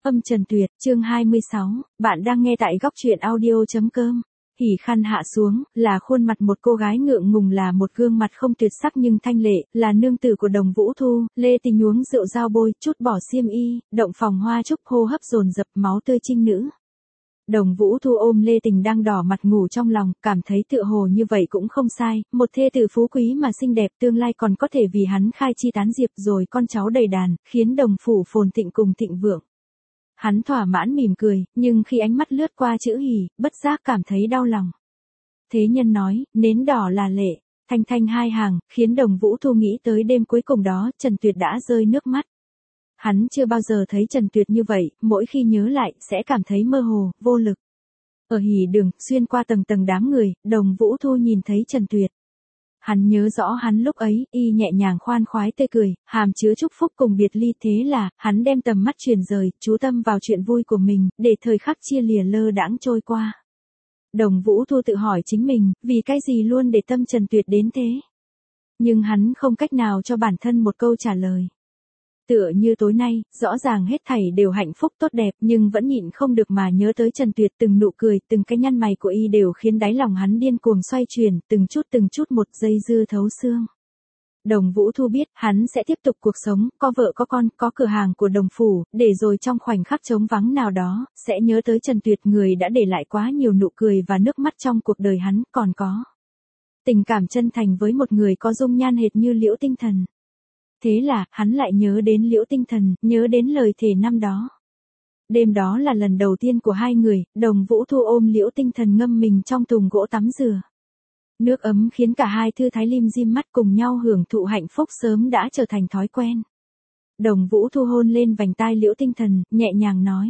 Âm Trần Tuyệt, chương 26, bạn đang nghe tại góc truyện audio.com. Hỉ khăn hạ xuống, là khuôn mặt một cô gái ngượng ngùng, là một gương mặt không tuyệt sắc nhưng thanh lệ, là nương tử của Đồng Vũ Thu. Lê Tình uống rượu dao bôi, chút bỏ xiêm y, động phòng hoa trúc, hô hấp dồn dập, máu tươi trinh nữ. Đồng Vũ Thu ôm Lê Tình đang đỏ mặt ngủ trong lòng, cảm thấy tựa hồ như vậy cũng không sai, một thê tử phú quý mà xinh đẹp, tương lai còn có thể vì hắn khai chi tán diệp, rồi con cháu đầy đàn, khiến đồng phủ phồn thịnh cùng thịnh vượng. Hắn thỏa mãn mỉm cười, nhưng khi ánh mắt lướt qua chữ hỉ, bất giác cảm thấy đau lòng. Thế nhân nói, nến đỏ là lệ, thanh thanh hai hàng, khiến Đồng Vũ Thu nghĩ tới đêm cuối cùng đó, Trần Tuyệt đã rơi nước mắt. Hắn chưa bao giờ thấy Trần Tuyệt như vậy, mỗi khi nhớ lại, sẽ cảm thấy mơ hồ, vô lực. Ở hỉ đường, xuyên qua tầng tầng đám người, Đồng Vũ Thu nhìn thấy Trần Tuyệt. Hắn nhớ rõ hắn lúc ấy, y nhẹ nhàng khoan khoái tươi cười, hàm chứa chúc phúc cùng biệt ly, thế là, hắn đem tầm mắt chuyển rời, chú tâm vào chuyện vui của mình, để thời khắc chia lìa lơ đãng trôi qua. Đồng Vũ Thu tự hỏi chính mình, vì cái gì luôn để tâm Trần Tuyệt đến thế? Nhưng hắn không cách nào cho bản thân một câu trả lời. Tựa như tối nay, rõ ràng hết thảy đều hạnh phúc tốt đẹp, nhưng vẫn nhịn không được mà nhớ tới Trần Tuyệt, từng nụ cười, từng cái nhăn mày của y đều khiến đáy lòng hắn điên cuồng xoay chuyển, từng chút một dây dưa thấu xương. Đồng Vũ Thu biết, hắn sẽ tiếp tục cuộc sống, có vợ có con, có cửa hàng của đồng phủ, để rồi trong khoảnh khắc trống vắng nào đó, sẽ nhớ tới Trần Tuyệt, người đã để lại quá nhiều nụ cười và nước mắt trong cuộc đời hắn, còn có tình cảm chân thành với một người có dung nhan hệt như Liễu Tinh Thần. Thế là, hắn lại nhớ đến Liễu Tinh Thần, nhớ đến lời thề năm đó. Đêm đó là lần đầu tiên của hai người, Đồng Vũ Thu ôm Liễu Tinh Thần ngâm mình trong thùng gỗ tắm rửa. Nước ấm khiến cả hai thư thái lim dim mắt, cùng nhau hưởng thụ hạnh phúc sớm đã trở thành thói quen. Đồng Vũ Thu hôn lên vành tai Liễu Tinh Thần, nhẹ nhàng nói.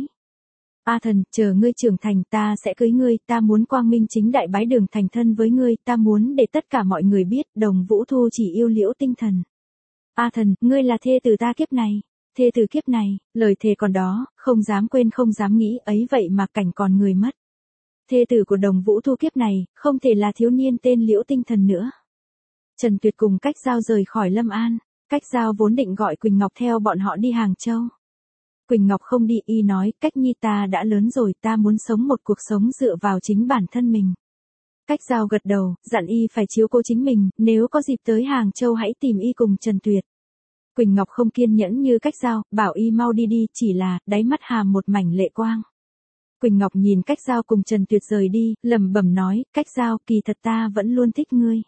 A Thần, chờ ngươi trưởng thành ta sẽ cưới ngươi, ta muốn quang minh chính đại bái đường thành thân với ngươi, ta muốn để tất cả mọi người biết, Đồng Vũ Thu chỉ yêu Liễu Tinh Thần. A Thần, ngươi là thê tử ta kiếp này, thê tử kiếp này, lời thề còn đó, không dám quên không dám nghĩ, ấy vậy mà cảnh còn người mất. Thê tử của Đồng Vũ Thu kiếp này, không thể là thiếu niên tên Liễu Tinh Thần nữa. Trần Tuyệt cùng Cách Giao rời khỏi Lâm An, Cách Giao vốn định gọi Quỳnh Ngọc theo bọn họ đi Hàng Châu. Quỳnh Ngọc không đi, y nói, Cách Nhi ta đã lớn rồi, ta muốn sống một cuộc sống dựa vào chính bản thân mình. Cách Giao gật đầu, dặn y phải chiếu cố chính mình, nếu có dịp tới Hàng Châu hãy tìm y cùng Trần Tuyệt. Quỳnh Ngọc không kiên nhẫn như Cách Giao, bảo y mau đi đi, chỉ là, đáy mắt hàm một mảnh lệ quang. Quỳnh Ngọc nhìn Cách Giao cùng Trần Tuyệt rời đi, lẩm bẩm nói, Cách Giao, kỳ thật ta vẫn luôn thích ngươi.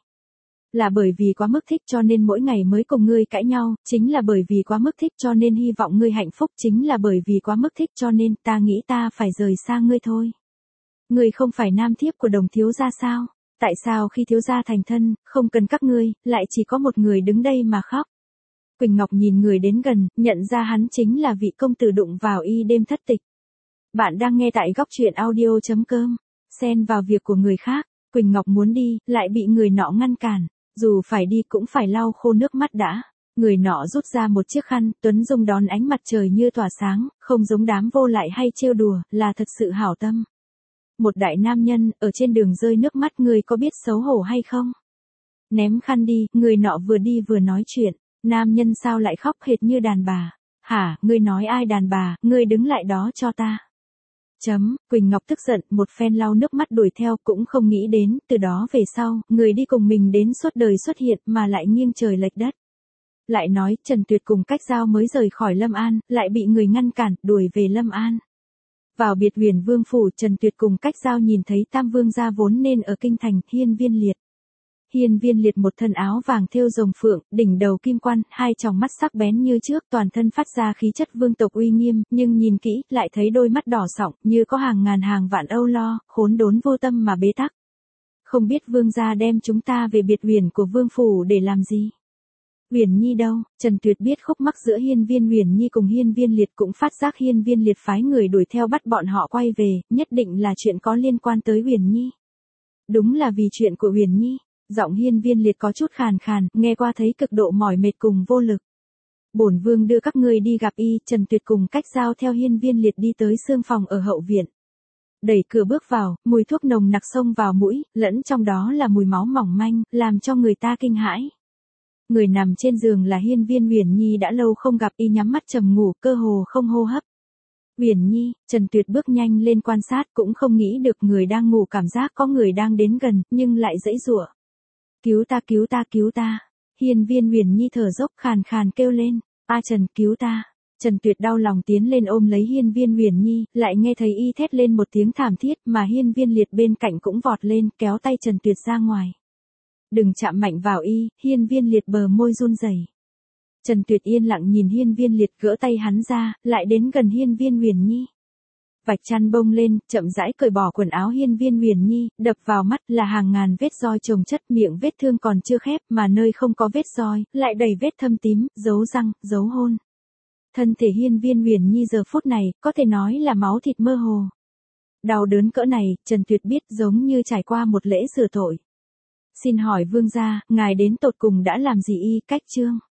Là bởi vì quá mức thích cho nên mỗi ngày mới cùng ngươi cãi nhau, chính là bởi vì quá mức thích cho nên hy vọng ngươi hạnh phúc, chính là bởi vì quá mức thích cho nên ta nghĩ ta phải rời xa ngươi thôi. Ngươi không phải nam thiếp của Đồng thiếu gia sao? Tại sao khi thiếu gia thành thân, không cần các ngươi, lại chỉ có một người đứng đây mà khóc? Quỳnh Ngọc nhìn người đến gần, nhận ra hắn chính là vị công tử đụng vào y đêm thất tịch. Bạn đang nghe tại góc truyện audio.com. Xen vào việc của người khác, Quỳnh Ngọc muốn đi, lại bị người nọ ngăn cản. Dù phải đi cũng phải lau khô nước mắt đã. Người nọ rút ra một chiếc khăn, Tuấn Dung đón ánh mặt trời như tỏa sáng, không giống đám vô lại hay trêu đùa, là thật sự hảo tâm. Một đại nam nhân, ở trên đường rơi nước mắt, người có biết xấu hổ hay không? Ném khăn đi, người nọ vừa đi vừa nói chuyện. Nam nhân sao lại khóc hệt như đàn bà? Hả, ngươi nói ai đàn bà, ngươi đứng lại đó cho ta. Quỳnh Ngọc tức giận, một phen lau nước mắt đuổi theo, cũng không nghĩ đến, từ đó về sau, người đi cùng mình đến suốt đời xuất hiện, mà lại nghiêng trời lệch đất. Lại nói, Trần Tuyệt cùng Cách Giao mới rời khỏi Lâm An, lại bị người ngăn cản, đuổi về Lâm An. Vào biệt Huyền Vương phủ, Trần Tuyệt cùng Cách Giao nhìn thấy Tam Vương gia vốn nên ở kinh thành, Hiên Viên Liệt. Hiên Viên Liệt một thân áo vàng thêu rồng phượng, đỉnh đầu kim quan, hai tròng mắt sắc bén như trước, toàn thân phát ra khí chất vương tộc uy nghiêm, nhưng nhìn kỹ, lại thấy đôi mắt đỏ sọng, như có hàng ngàn hàng vạn âu lo, khốn đốn vô tâm mà bế tắc. Không biết vương gia đem chúng ta về biệt Huyền của vương phủ để làm gì? Huyền Nhi đâu? Trần Tuyệt biết khúc mắc giữa Hiên Viên Huyền Nhi cùng Hiên Viên Liệt, cũng phát giác Hiên Viên Liệt phái người đuổi theo bắt bọn họ quay về, nhất định là chuyện có liên quan tới Huyền Nhi. Đúng là vì chuyện của Huyền Nhi. Giọng Hiên Viên Liệt có chút khàn khàn, nghe qua thấy cực độ mỏi mệt cùng vô lực. Bổn vương đưa các ngươi đi gặp y. Trần Tuyệt cùng Cách Giao theo Hiên Viên Liệt đi tới xương phòng ở hậu viện. Đẩy cửa bước vào, mùi thuốc nồng nặc xông vào mũi, lẫn trong đó là mùi máu mỏng manh, làm cho người ta kinh hãi. Người nằm trên giường là Hiên Viên Huyền Nhi, đã lâu không gặp, y nhắm mắt trầm ngủ, cơ hồ không hô hấp. Huyền Nhi, Trần Tuyệt bước nhanh lên quan sát cũng không nghĩ được người đang ngủ cảm giác có người đang đến gần, nhưng lại giãy giụa. Cứu ta cứu ta cứu ta. Hiên Viên Huyền Nhi thở dốc khàn khàn kêu lên, A Trần cứu ta. Trần Tuyệt đau lòng tiến lên ôm lấy Hiên Viên Huyền Nhi, lại nghe thấy y thét lên một tiếng thảm thiết mà Hiên Viên Liệt bên cạnh cũng vọt lên kéo tay Trần Tuyệt ra ngoài. Đừng chạm mạnh vào y, Hiên Viên Liệt bờ môi run rẩy. Trần Tuyệt yên lặng nhìn Hiên Viên Liệt gỡ tay hắn ra, lại đến gần Hiên Viên Huyền Nhi. Vạch chăn bông lên, chậm rãi cởi bỏ quần áo Hiên Viên Huyền Nhi, đập vào mắt là hàng ngàn vết roi chồng chất, miệng vết thương còn chưa khép mà nơi không có vết roi, lại đầy vết thâm tím, dấu răng, dấu hôn. Thân thể Hiên Viên Huyền Nhi giờ phút này, có thể nói là máu thịt mơ hồ. Đau đớn cỡ này, Trần Tuyệt biết giống như trải qua một lễ rửa tội. Xin hỏi vương gia, ngài đến tột cùng đã làm gì y cách chương?